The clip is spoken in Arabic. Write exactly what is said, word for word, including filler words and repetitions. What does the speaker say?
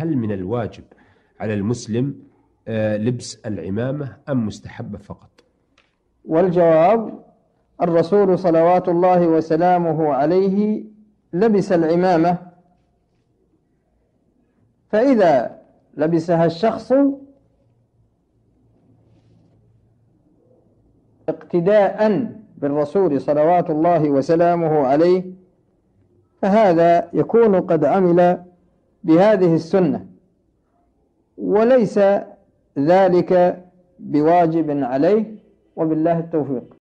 هل من الواجب على المسلم لبس العمامة أم مستحبة فقط؟ والجواب: الرسول صلوات الله وسلامه عليه لبس العمامة، فإذا لبسها الشخص اقتداء بالرسول صلوات الله وسلامه عليه فهذا يكون قد عمل بهذه السنة، وليس ذلك بواجب عليه، وبالله التوفيق.